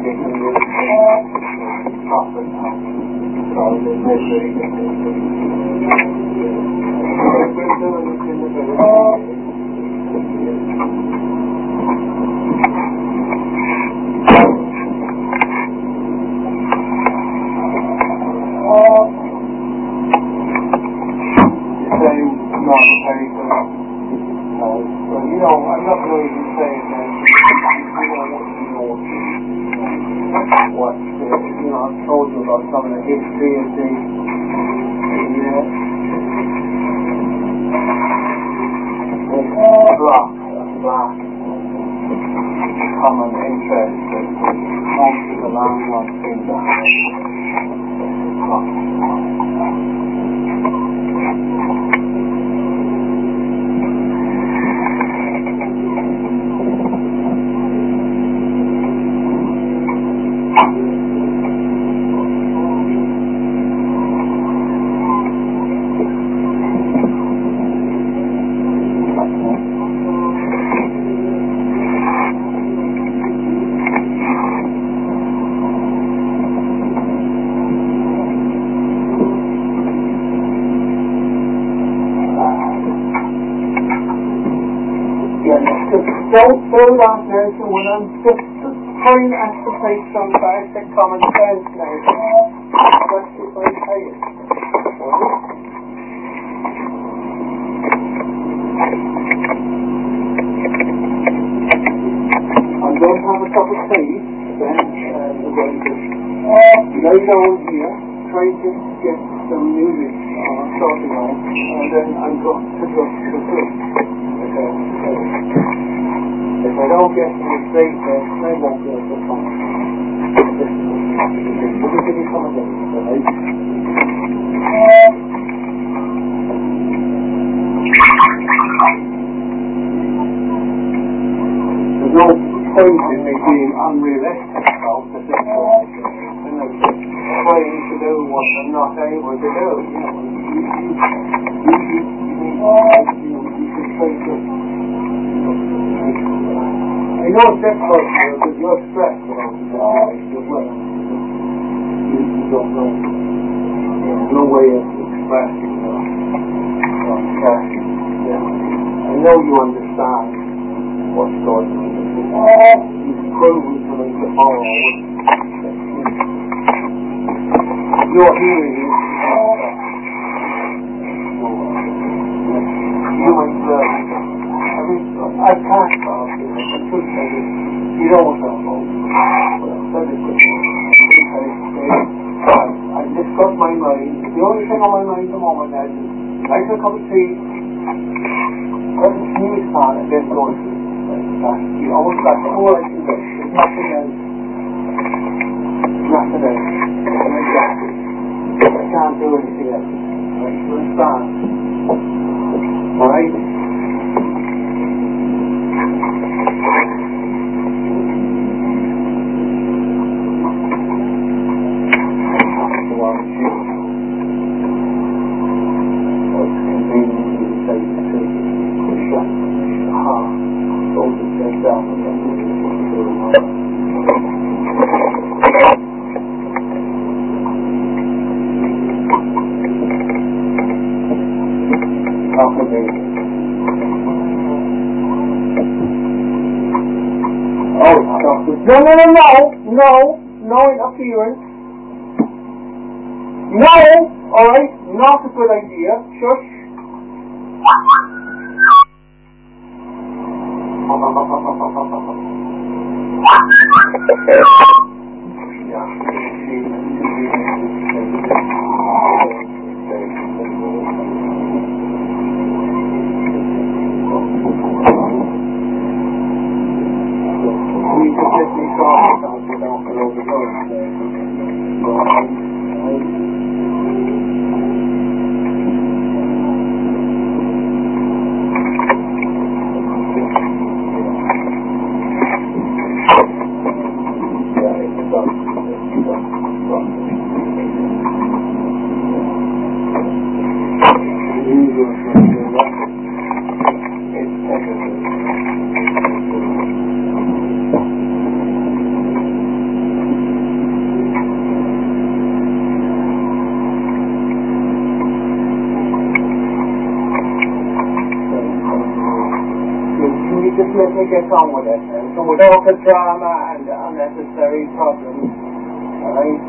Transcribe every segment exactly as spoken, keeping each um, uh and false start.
Don't throw that now to when I'm just trying to exercise some basic common sense now. That's what I say it. I'm going to have a cup of tea, then uh, we're going to lie down here, try to get some music uh, starting on, and then I'm going to go to sleep. Okay. If I don't get to the straight then I won't be able to come. We'll give you some of them, alright? There's no point in me being unrealistic about the situation. You know, trying to do what I'm not able to do. You know, you, you, you, you, you, you, you can try to. I know it's difficult because you're stressed about the situation as well. You, you don't know. There's no way of expressing your passion. Yeah. I know you understand what's going on. You've proven to me before. Your hearing is you and I can't talk to you. I could say it. You don't know. But I said it. I discussed my mind. The only thing on my mind at the moment is like a cup of tea, let the news start and then go to sleep. You almost got all I can do. There's nothing else. Nothing else. I can't do anything else. Right? You understand? Alright? No, no, no, no, no, no interference. No, alright, not a good idea. Shush. me get on with it, and so without the drama and the unnecessary problems, alright?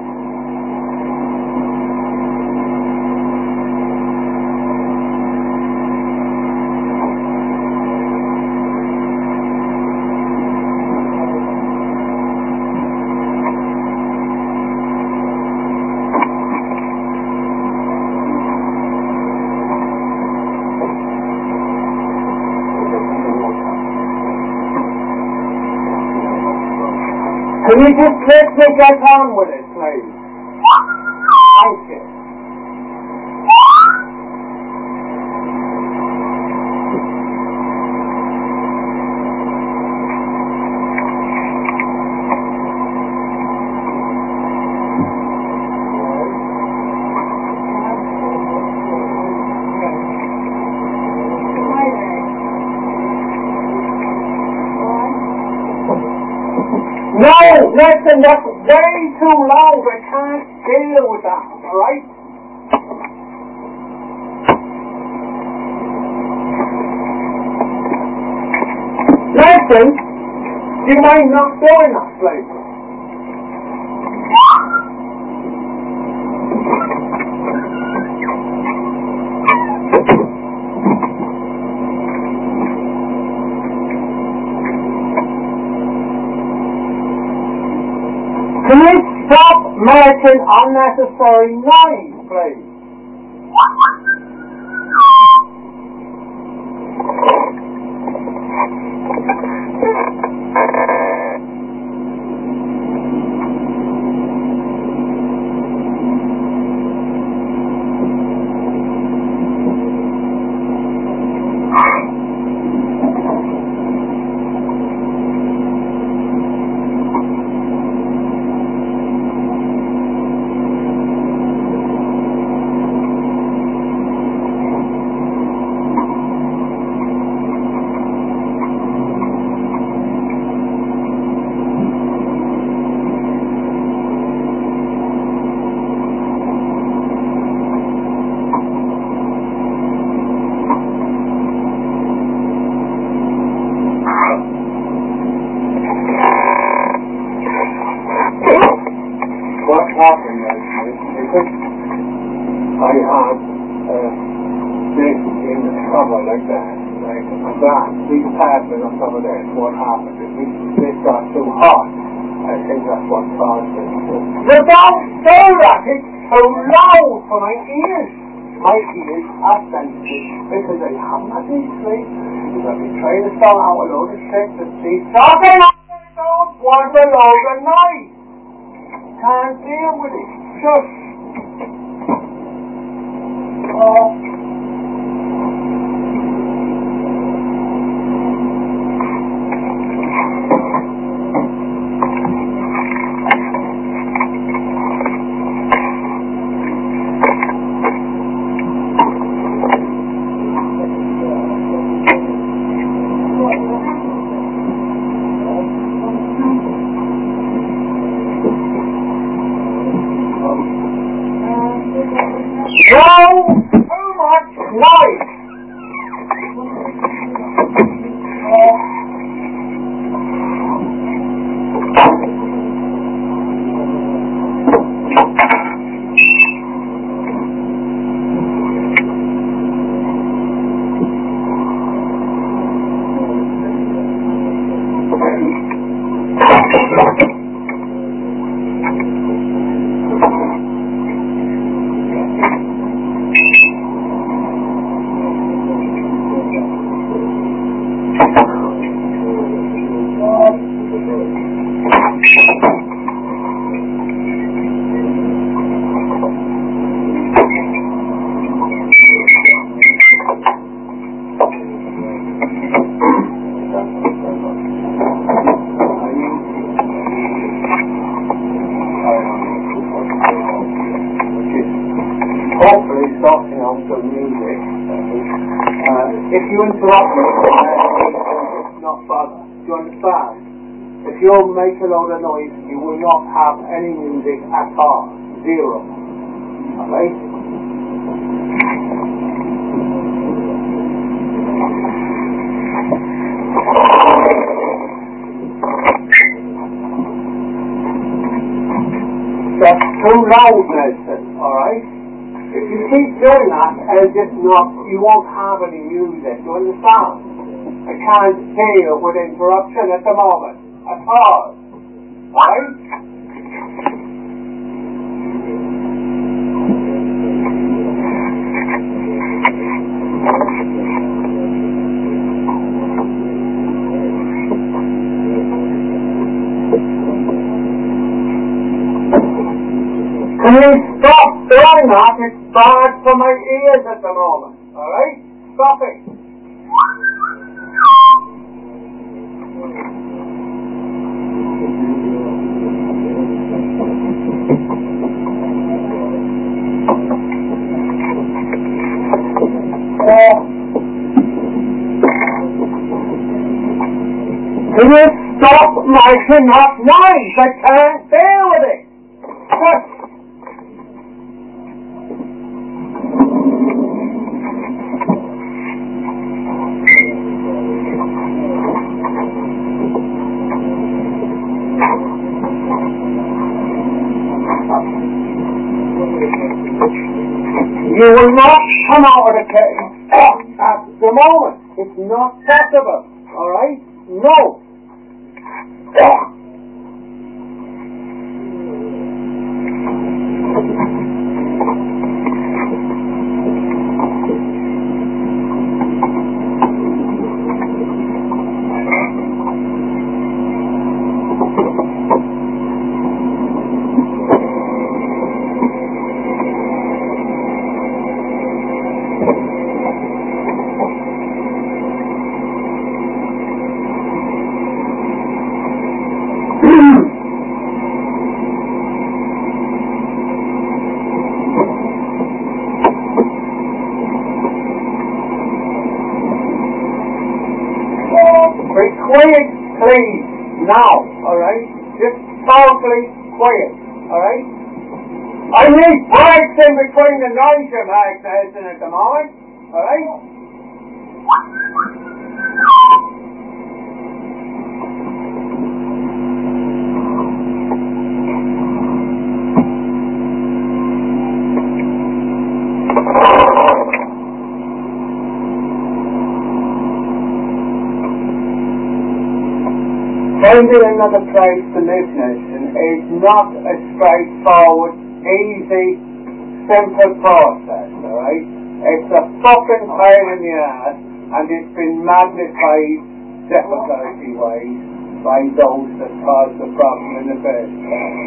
Can you just let me get on with it, please? Thank you. No, listen, that's way too loud. I can't deal with that, alright? Listen, do you mind not doing that, please? Can you stop making unnecessary noise, please? What's happened is, because I had uh, this in the trouble like that, like a glass, these apartment or some of this, what happened is this, this got too hot. I think that's what caused it. You don't do that! It's too loud for my ears! My ears are sensitive because I haven't had any sleep, because I've been trying to sort out a load of shit to see something I don't want a load of noise! Can't deal with it. Just oh. No, too much noise. Oh. Hopefully starting off the music. Uh, if you interrupt me, uh, not bother. Do you understand? If you make a load of noise, you will not have any music at all. Zero. Alright? loud medicine, alright? If you keep doing that, it'll just not, you won't have any music, you understand? I can't deal with interruption at the moment, at all, right? Can you stop doing that? It's bad for my ears at the moment. Alright? Stop it. Uh, can you stop making that noise? I can't deal with it. Just you will not come out of the cave at the moment. It's not possible. Alright? No. Be quiet, please, now, alright? Just totally quiet, alright? I need breaks in between the noise you're making at the moment, alright? Finding another place to live, nation, is not a straightforward, easy, simple process, alright? It's a fucking pain in the ass, and it's been magnified difficulty-wise by those that caused the problem in the first place.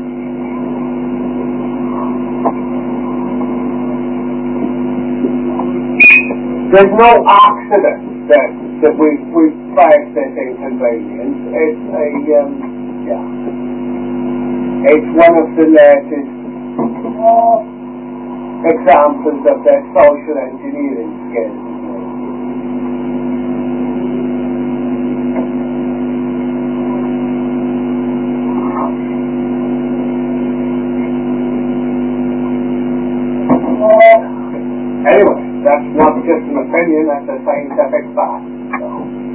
There's no accident that that we we face this inconvenience. It's a um, yeah. It's one of the latest uh, examples of their social engineering skills. Anyway, that's not just an opinion, that's a scientific fact. So.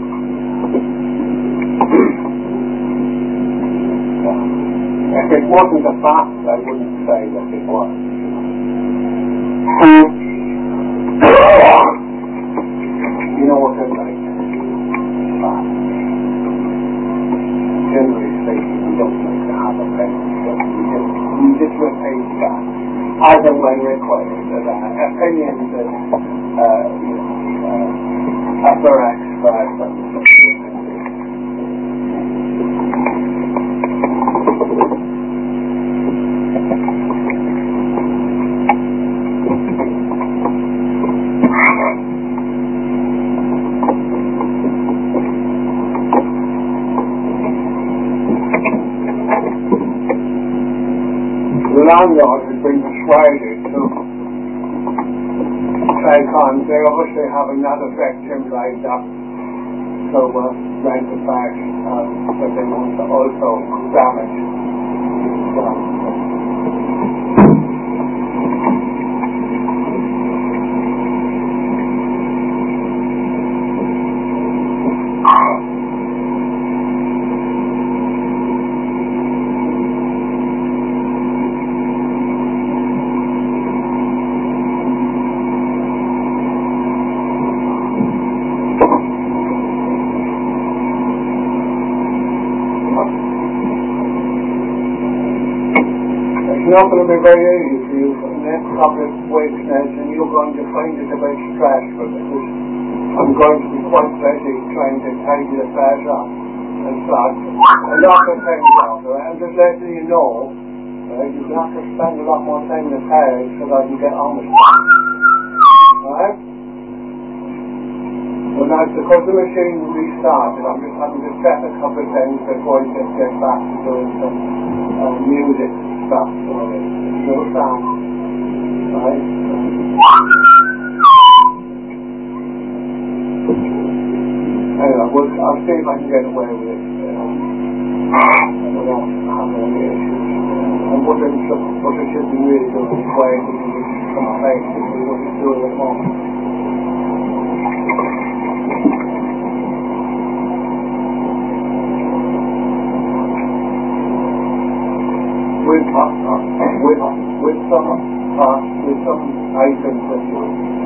If it wasn't a fact, I wouldn't say that it was. You know what I'm like? Fact. Generally speaking, we don't like to have opinions, so we just, we just repeat that. As and when required, uh, opinions and uh, you know, uh, upper experts and the landlord has been persuaded to take on, they obviously have another victim lined up to uh, rent it back, uh, but they want to also damage the not going to be very easy for you for the next couple of weeks, Ned, and you're going to find it a bit stressful because I'm going to be quite busy trying to tidy the flash up and start a lot of things out. Right? I'm just letting you know, right, you're going to have to spend a lot more time in the parish so that I can get on with it. Alright? When I, because the machine restarted, I'm just having to check a couple of things before I can get back to doing some uh, music stuff. So there's no sound. Right? Anyway, we'll, I'll see if I can get away with it. Um, without having any issues. And what I should, what I should be really doing is quiet and come on basically what he's doing at the moment. With, uh, with, with some uh, with some items that you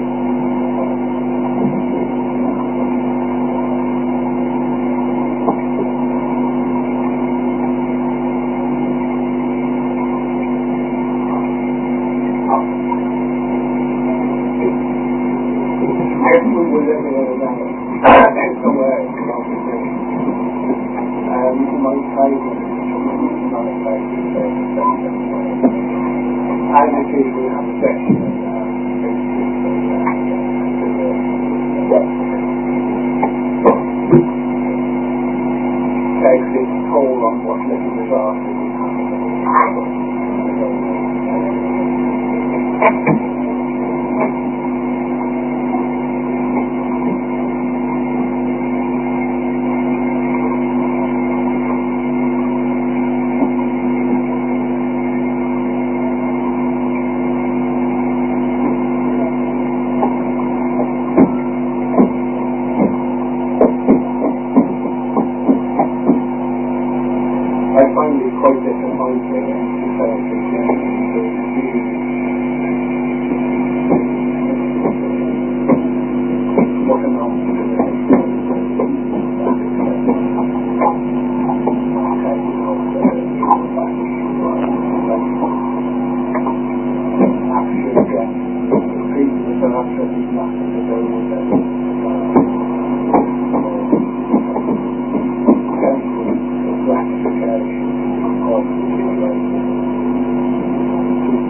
if we were living in another somewhere um, you might say another place and the people we have a section takes its toll on what little disaster we have. I find it quite disappointing to say what a nonsense. Actually, again, people that are absolutely nothing to do with it. Gratification of the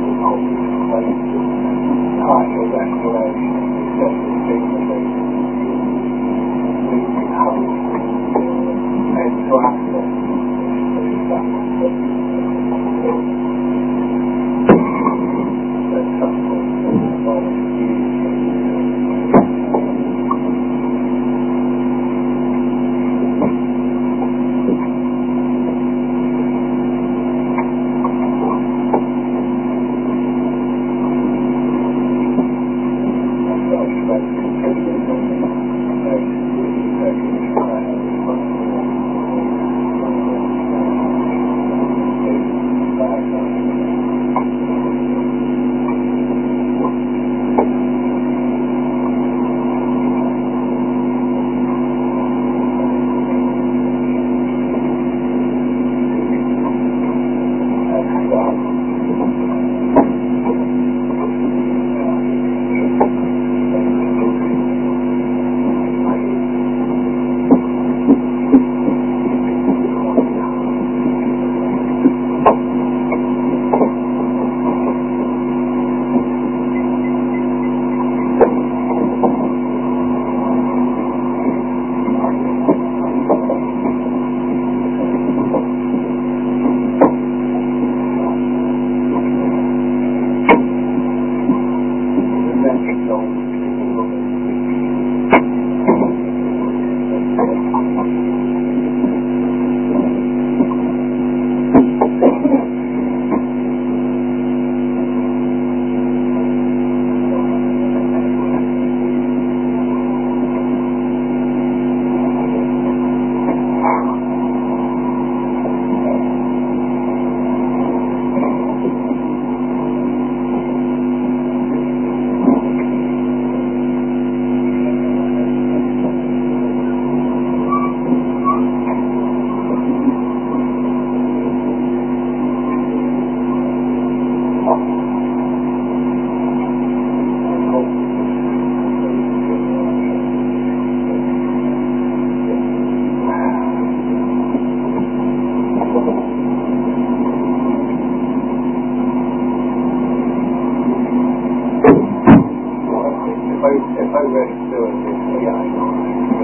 ready to do it. Yeah, I know.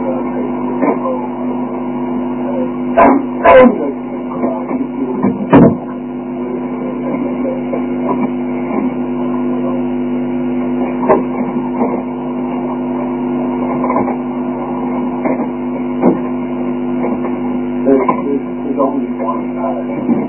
There's only one uh,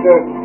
Good.